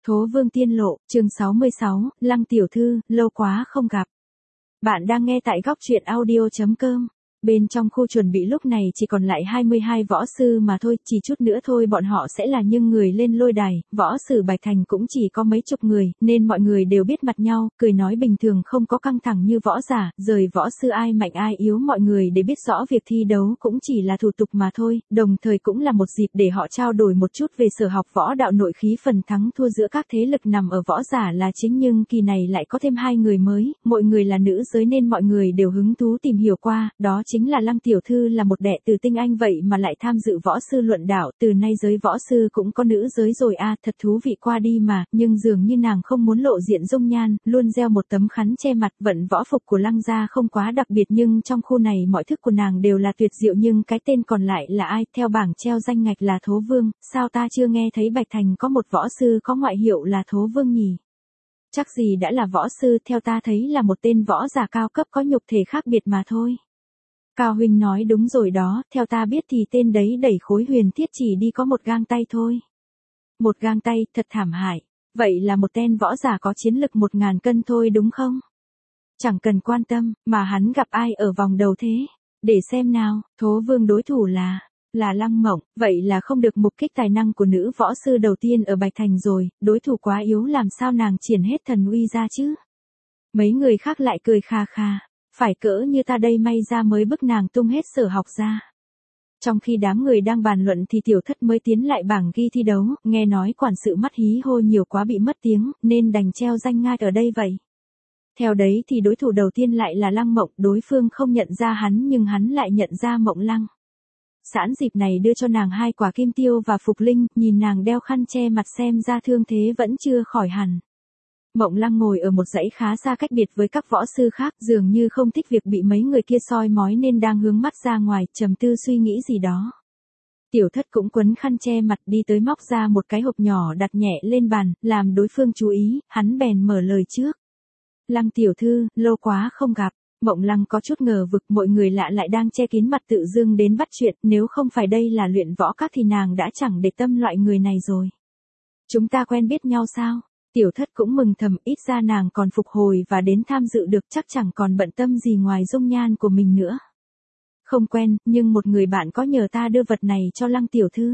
Thố Vương Tiên Lộ, chương 66, Lăng tiểu thư, lâu quá không gặp. Bạn đang nghe tại góc truyện audio.com. Bên trong khu chuẩn bị lúc này chỉ còn lại 22 võ sư mà thôi, chỉ chút nữa thôi bọn họ sẽ là những người lên lôi đài, võ sư Bạch Thành cũng chỉ có mấy chục người, nên mọi người đều biết mặt nhau, cười nói bình thường không có căng thẳng như võ giả, rời võ sư ai mạnh ai yếu mọi người để biết rõ việc thi đấu cũng chỉ là thủ tục mà thôi, đồng thời cũng là một dịp để họ trao đổi một chút về sở học võ đạo nội khí phần thắng thua giữa các thế lực nằm ở võ giả là chính nhưng kỳ này lại có thêm 2 người mới, mỗi người là nữ giới nên mọi người đều hứng thú tìm hiểu qua, đó chính là Lăng tiểu thư là một đệ tử tinh anh vậy mà lại tham dự võ sư luận đạo, từ nay giới võ sư cũng có nữ giới rồi a, thật thú vị qua đi mà, nhưng dường như nàng không muốn lộ diện dung nhan, luôn đeo một tấm khăn che mặt, vận võ phục của Lăng gia không quá đặc biệt nhưng trong khu này mọi thức của nàng đều là tuyệt diệu nhưng cái tên còn lại là ai, theo bảng treo danh ngạch là Thố Vương, sao ta chưa nghe thấy Bạch Thành có một võ sư có ngoại hiệu là Thố Vương nhỉ? Chắc gì đã là võ sư, theo ta thấy là một tên võ giả cao cấp có nhục thể khác biệt mà thôi. Cao huynh nói đúng rồi đó, theo ta biết thì tên đấy đẩy khối huyền thiết chỉ đi có một gang tay thôi. Một gang tay, thật thảm hại. Vậy là một tên võ giả có chiến lực 1000 cân thôi đúng không? Chẳng cần quan tâm, mà hắn gặp ai ở vòng đầu thế? Để xem nào, Thố Vương đối thủ là Lăng Mộng, vậy là không được mục kích tài năng của nữ võ sư đầu tiên ở Bạch Thành rồi, đối thủ quá yếu làm sao nàng triển hết thần uy ra chứ? Mấy người khác lại cười kha kha. Phải cỡ như ta đây may ra mới bức nàng tung hết sở học ra. Trong khi đám người đang bàn luận thì Tiểu Thất mới tiến lại bảng ghi thi đấu, nghe nói quản sự mắt hí hô nhiều quá bị mất tiếng, nên đành treo danh ngai ở đây vậy. Theo đấy thì đối thủ đầu tiên lại là Lăng Mộng, đối phương không nhận ra hắn nhưng hắn lại nhận ra Mộng Lăng. Sẵn dịp này đưa cho nàng 2 quả kim tiêu và phục linh, nhìn nàng đeo khăn che mặt xem ra thương thế vẫn chưa khỏi hẳn. Mộng Lăng ngồi ở một dãy khá xa cách biệt với các võ sư khác, dường như không thích việc bị mấy người kia soi mói nên đang hướng mắt ra ngoài, trầm tư suy nghĩ gì đó. Tiểu Thất cũng quấn khăn che mặt đi tới móc ra một cái hộp nhỏ đặt nhẹ lên bàn, làm đối phương chú ý, hắn bèn mở lời trước. Lăng tiểu thư, lâu quá không gặp. Mộng Lăng có chút ngờ vực, mọi người lạ lại đang che kín mặt tự dưng đến bắt chuyện, nếu không phải đây là luyện võ các thì nàng đã chẳng để tâm loại người này rồi. Chúng ta quen biết nhau sao? Tiểu Thất cũng mừng thầm, ít ra nàng còn phục hồi và đến tham dự được, chắc chẳng còn bận tâm gì ngoài dung nhan của mình nữa. Không quen, nhưng một người bạn có nhờ ta đưa vật này cho Lăng tiểu thư.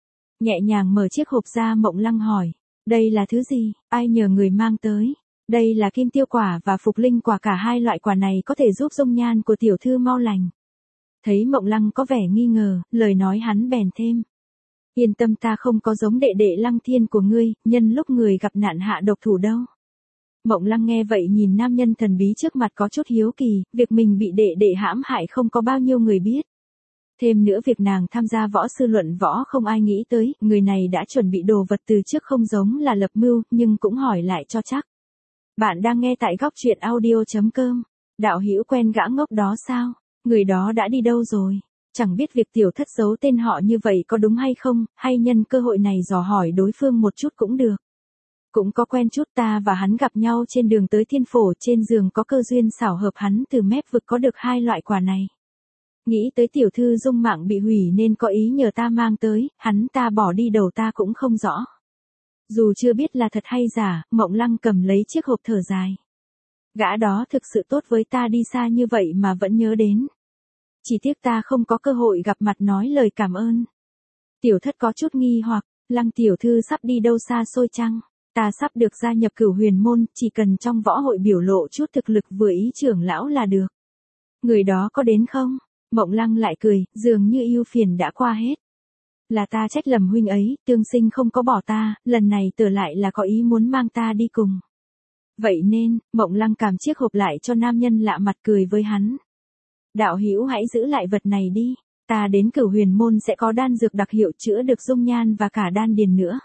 Nhẹ nhàng mở chiếc hộp ra, Mộng Lăng hỏi, đây là thứ gì, ai nhờ người mang tới? Đây là kim tiêu quả và phục linh quả, cả 2 loại quả này có thể giúp dung nhan của tiểu thư mau lành. Thấy Mộng Lăng có vẻ nghi ngờ, lời nói hắn bèn thêm. Yên tâm, ta không có giống đệ đệ Lăng Thiên của ngươi, nhân lúc người gặp nạn hạ độc thủ đâu. Mộng Lăng nghe vậy nhìn nam nhân thần bí trước mặt có chút hiếu kỳ, việc mình bị đệ đệ hãm hại không có bao nhiêu người biết. Thêm nữa việc nàng tham gia võ sư luận võ không ai nghĩ tới, người này đã chuẩn bị đồ vật từ trước không giống là lập mưu, nhưng cũng hỏi lại cho chắc. Bạn đang nghe tại góc truyện audio.com. Đạo hữu quen gã ngốc đó sao? Người đó đã đi đâu rồi? Chẳng biết việc Tiểu Thất giấu tên họ như vậy có đúng hay không, hay nhân cơ hội này dò hỏi đối phương một chút cũng được. Cũng có quen chút, ta và hắn gặp nhau trên đường tới Thiên Phổ, trên giường có cơ duyên xảo hợp hắn từ mép vực có được 2 loại quả này. Nghĩ tới tiểu thư dung mạng bị hủy nên có ý nhờ ta mang tới, hắn ta bỏ đi đầu ta cũng không rõ. Dù chưa biết là thật hay giả, Mộng Lăng cầm lấy chiếc hộp thở dài. Gã đó thực sự tốt với ta, đi xa như vậy mà vẫn nhớ đến. Chỉ tiếc ta không có cơ hội gặp mặt nói lời cảm ơn. Tiểu Thất có chút nghi hoặc, Lăng tiểu thư sắp đi đâu xa xôi chăng? Ta sắp được gia nhập Cửu Huyền môn, chỉ cần trong võ hội biểu lộ chút thực lực vừa ý trưởng lão là được. Người đó có đến không? Mộng Lăng lại cười, dường như ưu phiền đã qua hết. Là ta trách lầm huynh ấy, tương sinh không có bỏ ta, lần này tờ lại là có ý muốn mang ta đi cùng. Vậy nên, Mộng Lăng cầm chiếc hộp lại cho nam nhân lạ mặt, cười với hắn. Đạo hữu hãy giữ lại vật này đi, ta đến Cửu Huyền môn sẽ có đan dược đặc hiệu chữa được dung nhan và cả đan điền nữa.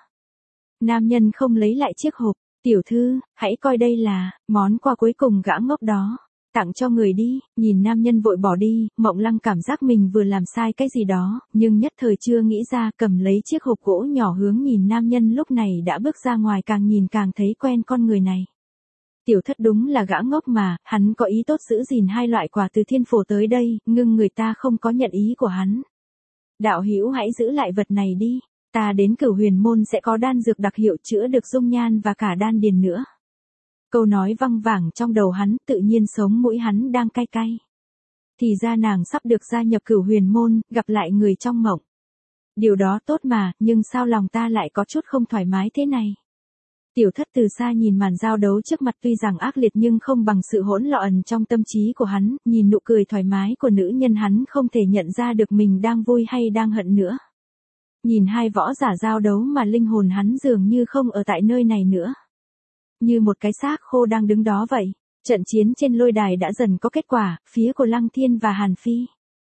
Nam nhân không lấy lại chiếc hộp, tiểu thư, hãy coi đây là món quà cuối cùng gã ngốc đó. Tặng cho người đi, nhìn nam nhân vội bỏ đi, Mộng Lăng cảm giác mình vừa làm sai cái gì đó, nhưng nhất thời chưa nghĩ ra, cầm lấy chiếc hộp gỗ nhỏ hướng nhìn nam nhân lúc này đã bước ra ngoài, càng nhìn càng thấy quen con người này. Tiểu Thất đúng là gã ngốc mà, hắn có ý tốt giữ gìn 2 loại quả từ Thiên Phổ tới đây, nhưng người ta không có nhận ý của hắn. Đạo hữu hãy giữ lại vật này đi. Ta đến Cửu Huyền môn sẽ có đan dược đặc hiệu chữa được dung nhan và cả đan điền nữa. Câu nói văng vẳng trong đầu hắn, tự nhiên sống mũi hắn đang cay cay. Thì ra nàng sắp được gia nhập Cửu Huyền môn, gặp lại người trong mộng. Điều đó tốt mà, nhưng sao lòng ta lại có chút không thoải mái thế này? Tiểu thất từ xa nhìn màn giao đấu trước mặt tuy rằng ác liệt nhưng không bằng sự hỗn loạn trong tâm trí của hắn, nhìn nụ cười thoải mái của nữ nhân hắn không thể nhận ra được mình đang vui hay đang hận nữa. Nhìn hai võ giả giao đấu mà linh hồn hắn dường như không ở tại nơi này nữa. Như một cái xác khô đang đứng đó vậy. Trận chiến trên lôi đài đã dần có kết quả, phía của Lăng Thiên và Hàn Phi.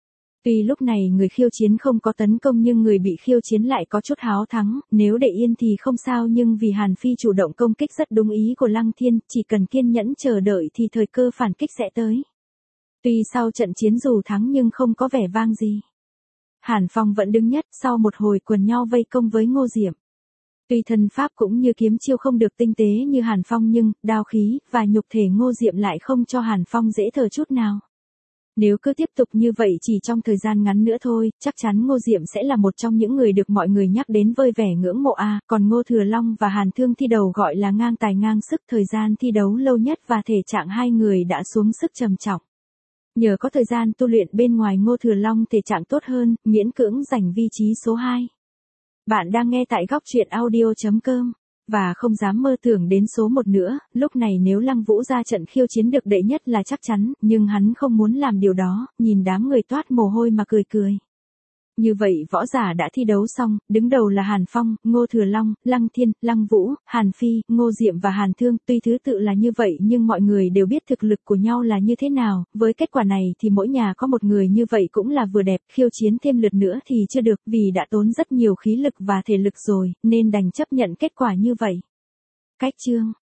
Tuy lúc này người khiêu chiến không có tấn công nhưng người bị khiêu chiến lại có chút háo thắng, nếu để yên thì không sao nhưng vì Hàn Phi chủ động công kích rất đúng ý của Lăng Thiên, chỉ cần kiên nhẫn chờ đợi thì thời cơ phản kích sẽ tới. Tuy sau trận chiến dù thắng nhưng không có vẻ vang gì. Hàn Phong vẫn đứng nhất sau một hồi quần nhau vây công với Ngô Diệm. Tuy thân pháp cũng như kiếm chiêu không được tinh tế như Hàn Phong nhưng, đao khí, và nhục thể Ngô Diệm lại không cho Hàn Phong dễ thở chút nào. Nếu cứ tiếp tục như vậy chỉ trong thời gian ngắn nữa thôi, chắc chắn Ngô Diệm sẽ là một trong những người được mọi người nhắc đến với vẻ ngưỡng mộ còn Ngô Thừa Long và Hàn Thương thi đầu gọi là ngang tài ngang sức, thời gian thi đấu lâu nhất và thể trạng hai người đã xuống sức trầm trọng. Nhờ có thời gian tu luyện bên ngoài Ngô Thừa Long thể trạng tốt hơn, miễn cưỡng giành vị trí số 2. Bạn đang nghe tại góc truyện audio.com. Và không dám mơ tưởng đến số 1 nữa, lúc này nếu Lăng Vũ ra trận khiêu chiến được đệ nhất là chắc chắn, nhưng hắn không muốn làm điều đó, nhìn đám người toát mồ hôi mà cười cười. Như vậy võ giả đã thi đấu xong, đứng đầu là Hàn Phong, Ngô Thừa Long, Lăng Thiên, Lăng Vũ, Hàn Phi, Ngô Diệm và Hàn Thương, tuy thứ tự là như vậy nhưng mọi người đều biết thực lực của nhau là như thế nào, với kết quả này thì mỗi nhà có một người như vậy cũng là vừa đẹp, khiêu chiến thêm lượt nữa thì chưa được vì đã tốn rất nhiều khí lực và thể lực rồi, nên đành chấp nhận kết quả như vậy. Cách chương